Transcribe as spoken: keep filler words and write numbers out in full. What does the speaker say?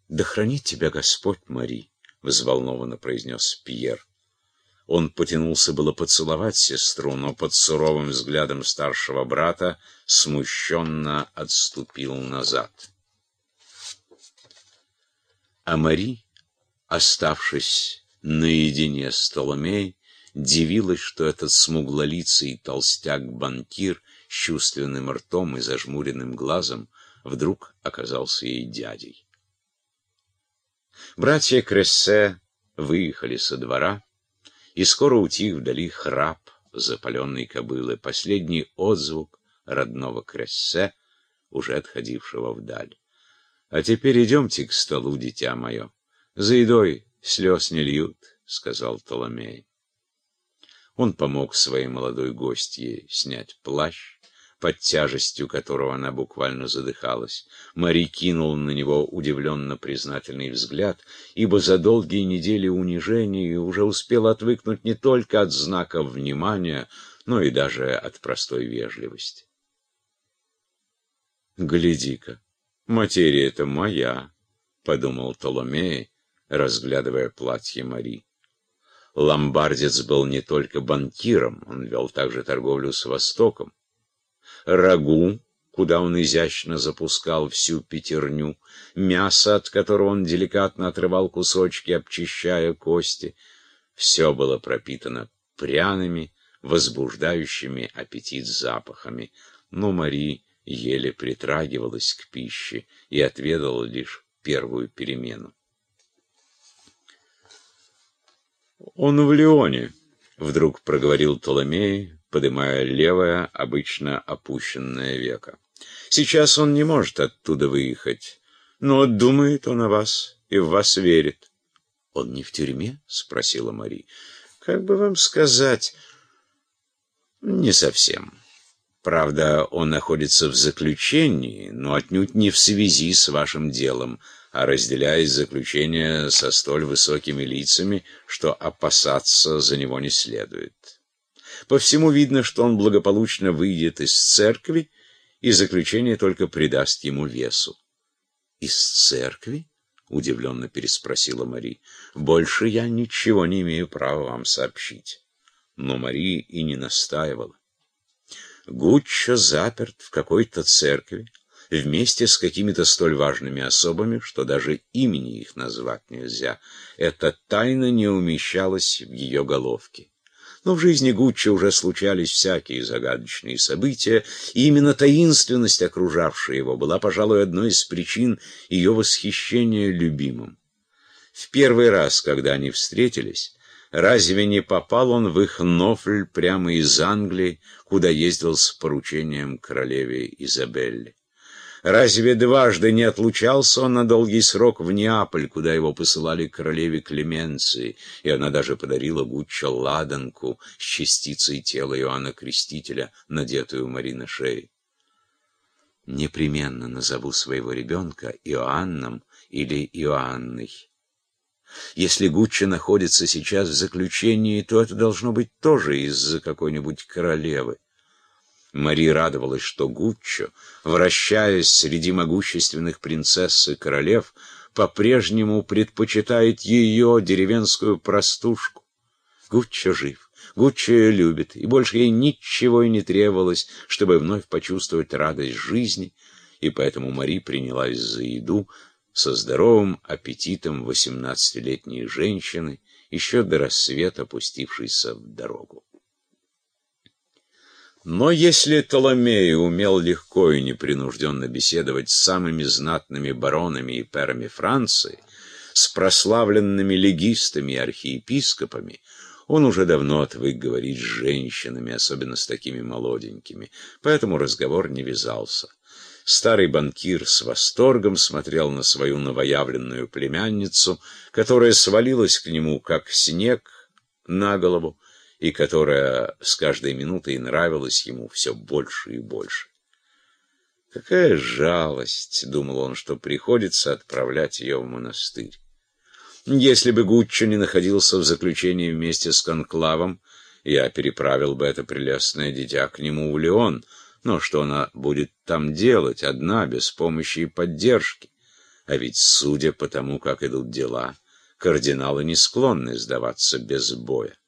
Да хранит тебя Господь, Мари, — взволнованно произнес Пьер. Он потянулся было поцеловать сестру, но под суровым взглядом старшего брата смущенно отступил назад. А Мари, оставшись наедине с Толомей, дивилась, что этот смуглолицый толстяк-банкир с чувственным ртом и зажмуренным глазом вдруг оказался ей дядей. Братья Крессе выехали со двора, и скоро утих вдали храп запаленной кобылы, последний отзвук родного Крессе, уже отходившего вдаль. — А теперь идемте к столу, дитя мое. За едой слез не льют, — сказал Толомей. Он помог своей молодой гостье снять плащ, под тяжестью которого она буквально задыхалась. Мари кинул на него удивленно-признательный взгляд, ибо за долгие недели унижений уже успела отвыкнуть не только от знаков внимания, но и даже от простой вежливости. «Гляди-ка, материя-то моя», — подумал Толомей, разглядывая платье Мари. Ломбардец был не только банкиром, он вел также торговлю с Востоком. Рагу, куда он изящно запускал всю пятерню, мясо, от которого он деликатно отрывал кусочки, обчищая кости, все было пропитано пряными, возбуждающими аппетит запахами. Но Мари еле притрагивалась к пище и отведала лишь первую перемену. «Он в Лионе», — вдруг проговорил Толомей, подымая левое, обычно опущенное веко. «Сейчас он не может оттуда выехать, но думает он о вас и в вас верит». «Он не в тюрьме?» — спросила Мари. «Как бы вам сказать, не совсем. Правда, он находится в заключении, но отнюдь не в связи с вашим делом, а разделяет заключение со столь высокими лицами, что опасаться за него не следует. По всему видно, что он благополучно выйдет из церкви, и заключение только придаст ему весу». «Из церкви?» — удивленно переспросила Мари. «Больше я ничего не имею права вам сообщить». Но Мари и не настаивала. Гуччо заперт в какой-то церкви, вместе с какими-то столь важными особами, что даже имени их назвать нельзя. Эта тайна не умещалась в ее головке. Но в жизни Гуччо уже случались всякие загадочные события, и именно таинственность, окружавшая его, была, пожалуй, одной из причин ее восхищения любимым. В первый раз, когда они встретились, разве не попал он в их Нофль прямо из Англии, куда ездил с поручением королеве Изабелле? Разве дважды не отлучался он на долгий срок в Неаполь, куда его посылали королеве Клеменции, и она даже подарила Гуччо ладанку с частицей тела Иоанна Крестителя, надетую Мари на шее? «Непременно назову своего ребенка Иоанном или Иоанной. Если Гуччо находится сейчас в заключении, то это должно быть тоже из-за какой-нибудь королевы». Мари радовалась, что Гуччо, вращаясь среди могущественных принцесс и королев, по-прежнему предпочитает ее, деревенскую простушку. Гуччо жив, Гуччо ее любит, и больше ей ничего и не требовалось, чтобы вновь почувствовать радость жизни, и поэтому Мари принялась за еду со здоровым аппетитом восемнадцатилетней женщины, еще до рассвета пустившейся в дорогу. Но если Толомей умел легко и непринужденно беседовать с самыми знатными баронами и пэрами Франции, с прославленными легистами и архиепископами, он уже давно отвык говорить с женщинами, особенно с такими молоденькими, поэтому разговор не вязался. Старый банкир с восторгом смотрел на свою новоявленную племянницу, которая свалилась к нему, как снег, на голову, и которая с каждой минутой нравилась ему все больше и больше. «Какая жалость», — думал он, — что приходится отправлять ее в монастырь. Если бы Гуччо не находился в заключении вместе с конклавом, я переправил бы это прелестное дитя к нему в Лион. Но что она будет там делать, одна, без помощи и поддержки? А ведь, судя по тому, как идут дела, кардиналы не склонны сдаваться без боя.